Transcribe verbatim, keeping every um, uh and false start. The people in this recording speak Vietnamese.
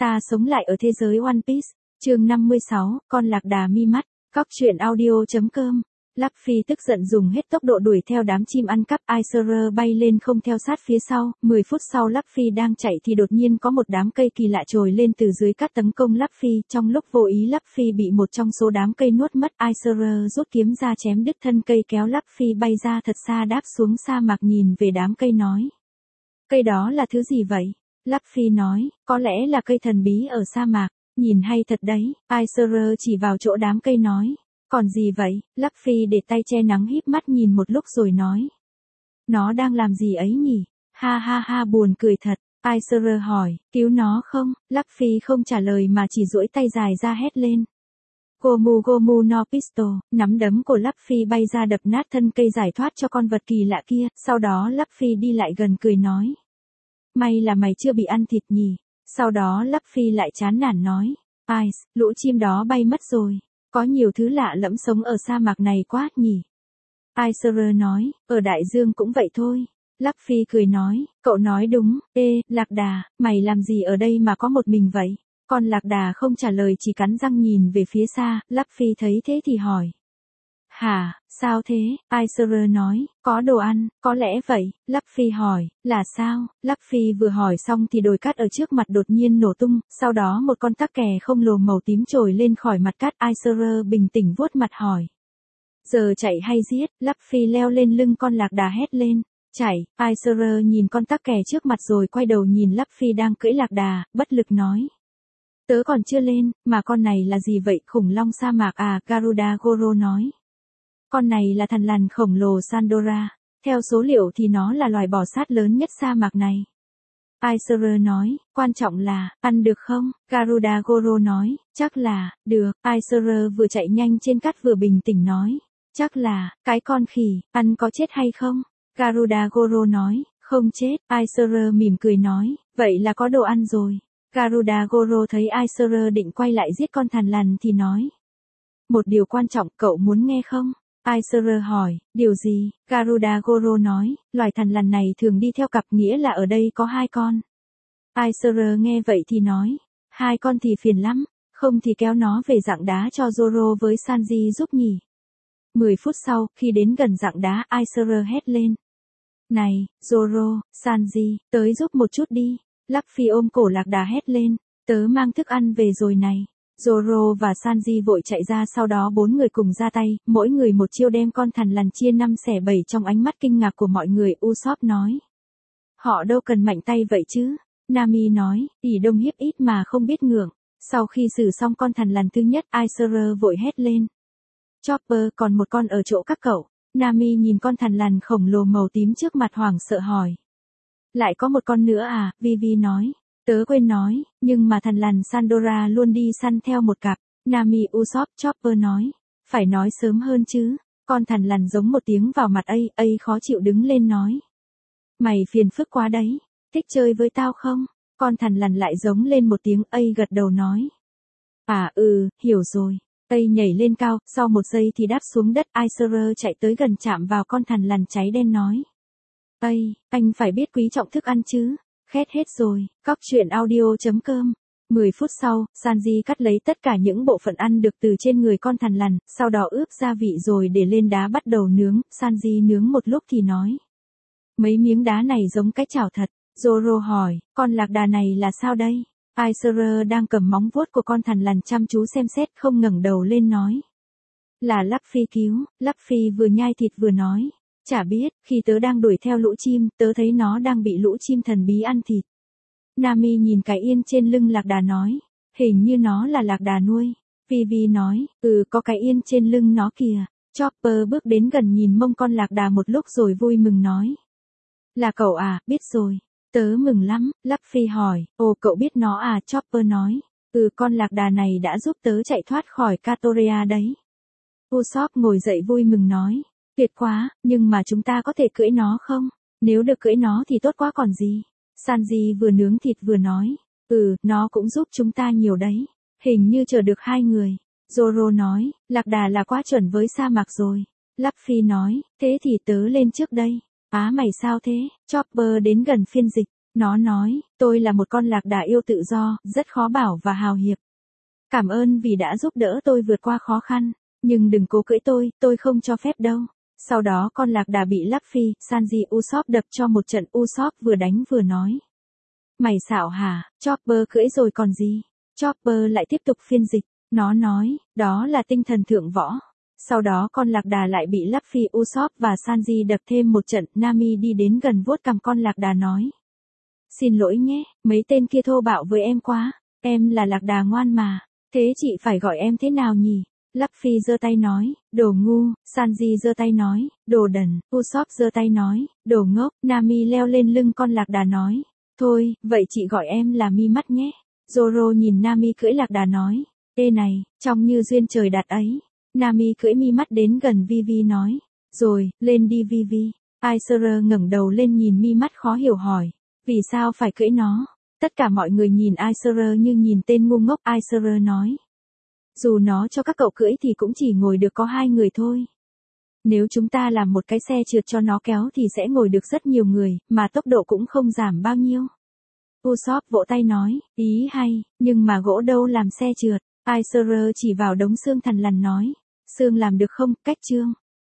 Ta sống lại ở thế giới One Piece, chương năm mươi sáu, con lạc đà mi mắt, cóc truyện audio.com. Luffy tức giận dùng hết tốc độ đuổi theo đám chim ăn cắp, Aizer bay lên không theo sát phía sau, mười phút sau Luffy đang chạy thì đột nhiên có một đám cây kỳ lạ trồi lên từ dưới cát tấn công Luffy, trong lúc vô ý Luffy bị một trong số đám cây nuốt mất, Aizer rút kiếm ra chém đứt thân cây kéo Luffy bay ra thật xa đáp xuống sa mạc nhìn về đám cây nói. Cây đó là thứ gì vậy? Luffy nói, có lẽ là cây thần bí ở sa mạc, nhìn hay thật đấy, Aizer chỉ vào chỗ đám cây nói. Còn gì vậy? Luffy để tay che nắng híp mắt nhìn một lúc rồi nói. Nó đang làm gì ấy nhỉ? Ha ha ha buồn cười thật. Aizer hỏi, cứu nó không? Luffy không trả lời mà chỉ duỗi tay dài ra hét lên. Gomu Gomu no Pistol, nắm đấm của Luffy bay ra đập nát thân cây giải thoát cho con vật kỳ lạ kia, sau đó Luffy đi lại gần cười nói. May là mày chưa bị ăn thịt nhỉ? Sau đó Luffy lại chán nản nói. Ice, lũ chim đó bay mất rồi. Có nhiều thứ lạ lẫm sống ở sa mạc này quá nhỉ. Aizer nói, ở đại dương cũng vậy thôi. Luffy cười nói, cậu nói đúng, ê, lạc đà, mày làm gì ở đây mà có một mình vậy? Con lạc đà không trả lời chỉ cắn răng nhìn về phía xa, Luffy thấy thế thì hỏi. Hả, sao thế? Aizer nói, có đồ ăn, có lẽ vậy. Luffy hỏi, là sao? Luffy vừa hỏi xong thì đồi cát ở trước mặt đột nhiên nổ tung, sau đó một con tắc kè không lồ màu tím trồi lên khỏi mặt cát. Aizer bình tĩnh vuốt mặt hỏi. Giờ chạy hay giết? Luffy leo lên lưng con lạc đà hét lên. Chạy, Aizer nhìn con tắc kè trước mặt rồi quay đầu nhìn Luffy đang cưỡi lạc đà, bất lực nói. Tớ còn chưa lên, mà con này là gì vậy? Khủng long sa mạc à? Garuda Goro nói. Con này là thằn lằn khổng lồ Sandora. Theo số liệu thì nó là loài bò sát lớn nhất sa mạc này. Aizer nói, quan trọng là, ăn được không? Garuda Goro nói, chắc là, được. Aizer vừa chạy nhanh trên cát vừa bình tĩnh nói. Chắc là, cái con khỉ, ăn có chết hay không? Garuda Goro nói, không chết. Aizer mỉm cười nói, vậy là có đồ ăn rồi. Garuda Goro thấy Aizer định quay lại giết con thằn lằn thì nói. Một điều quan trọng cậu muốn nghe không? Aizer hỏi, điều gì? Garuda Goro nói, loài thằn lằn này thường đi theo cặp nghĩa là ở đây có hai con. Aizer nghe vậy thì nói, hai con thì phiền lắm, không thì kéo nó về rặng đá cho Zoro với Sanji giúp nhỉ. Mười phút sau, khi đến gần rặng đá, Aizer hét lên. Này, Zoro, Sanji, tới giúp một chút đi. Luffy ôm cổ lạc đà hét lên, tớ mang thức ăn về rồi này. Zoro và Sanji vội chạy ra sau đó bốn người cùng ra tay, mỗi người một chiêu đem con thằn lằn chia năm xẻ bảy trong ánh mắt kinh ngạc của mọi người. Usopp nói. Họ đâu cần mạnh tay vậy chứ. Nami nói, ỷ đông hiếp ít mà không biết ngượng. Sau khi xử xong con thằn lằn thứ nhất, Aizer vội hét lên. Chopper còn một con ở chỗ các cậu. Nami nhìn con thằn lằn khổng lồ màu tím trước mặt hoảng sợ hỏi. Lại có một con nữa à? Vivi nói. Tớ quên nói, nhưng mà thằn lằn Sandora luôn đi săn theo một cặp. Nami Usopp Chopper nói. Phải nói sớm hơn chứ. Con thằn lằn giống một tiếng vào mặt A, A khó chịu đứng lên nói. Mày phiền phức quá đấy. Thích chơi với tao không? Con thằn lằn lại giống lên một tiếng. A gật đầu nói. À ừ, hiểu rồi. A nhảy lên cao, sau một giây thì đáp xuống đất. Aizer chạy tới gần chạm vào con thằn lằn cháy đen nói. Ây, anh phải biết quý trọng thức ăn chứ. Khét hết rồi, cóc truyện audio.com. mười phút sau, Sanji cắt lấy tất cả những bộ phận ăn được từ trên người con thằn lằn, sau đó ướp gia vị rồi để lên đá bắt đầu nướng. Sanji nướng một lúc thì nói. Mấy miếng đá này giống cái chảo thật. Zoro hỏi, con lạc đà này là sao đây? Aizer đang cầm móng vuốt của con thằn lằn chăm chú xem xét không ngẩng đầu lên nói. Là Luffy cứu. Luffy vừa nhai thịt vừa nói. Chả biết, khi tớ đang đuổi theo lũ chim, tớ thấy nó đang bị lũ chim thần bí ăn thịt. Nami nhìn cái yên trên lưng lạc đà nói, hình như nó là lạc đà nuôi. Vivi nói, ừ có cái yên trên lưng nó kìa. Chopper bước đến gần nhìn mông con lạc đà một lúc rồi vui mừng nói. Là cậu à, biết rồi. Tớ mừng lắm. Luffy hỏi, ồ cậu biết nó à? Chopper nói, ừ con lạc đà này đã giúp tớ chạy thoát khỏi Katoria đấy. Usopp ngồi dậy vui mừng nói. Tuyệt quá, nhưng mà chúng ta có thể cưỡi nó không? Nếu được cưỡi nó thì tốt quá còn gì. Sanji vừa nướng thịt vừa nói. Ừ, nó cũng giúp chúng ta nhiều đấy. Hình như chờ được hai người. Zoro nói, lạc đà là quá chuẩn với sa mạc rồi. Luffy nói, thế thì tớ lên trước đây. Á mày sao thế? Chopper đến gần phiên dịch. Nó nói, tôi là một con lạc đà yêu tự do, rất khó bảo và hào hiệp. Cảm ơn vì đã giúp đỡ tôi vượt qua khó khăn, nhưng đừng cố cưỡi tôi, tôi không cho phép đâu. Sau đó con lạc đà bị Luffy, Sanji Usopp đập cho một trận. Usopp vừa đánh vừa nói. Mày xạo hả, Chopper cưỡi rồi còn gì? Chopper lại tiếp tục phiên dịch. Nó nói, đó là tinh thần thượng võ. Sau đó con lạc đà lại bị Luffy, Usopp và Sanji đập thêm một trận. Nami đi đến gần vuốt cằm con lạc đà nói. Xin lỗi nhé, mấy tên kia thô bạo với em quá. Em là lạc đà ngoan mà. Thế chị phải gọi em thế nào nhỉ? Luffy giơ tay nói, đồ ngu. Sanji giơ tay nói, đồ đần. Usopp giơ tay nói, đồ ngốc. Nami leo lên lưng con lạc đà nói. Thôi, vậy chị gọi em là Mi Mắt nhé. Zoro nhìn Nami cưỡi lạc đà nói. Ê này, trông như duyên trời đặt ấy. Nami cưỡi Mi Mắt đến gần Vivi nói. Rồi, lên đi Vivi. Aiser ngẩng đầu lên nhìn Mi Mắt khó hiểu hỏi. Vì sao phải cưỡi nó? Tất cả mọi người nhìn Aiser như nhìn tên ngu ngốc. Aiser nói. Dù nó cho các cậu cưỡi thì cũng chỉ ngồi được có hai người thôi. Nếu chúng ta làm một cái xe trượt cho nó kéo thì sẽ ngồi được rất nhiều người, mà tốc độ cũng không giảm bao nhiêu. Usopp vỗ tay nói, ý hay, nhưng mà gỗ đâu làm xe trượt. Aiser chỉ vào đống xương thằn lằn nói. Xương làm được không, cách chương.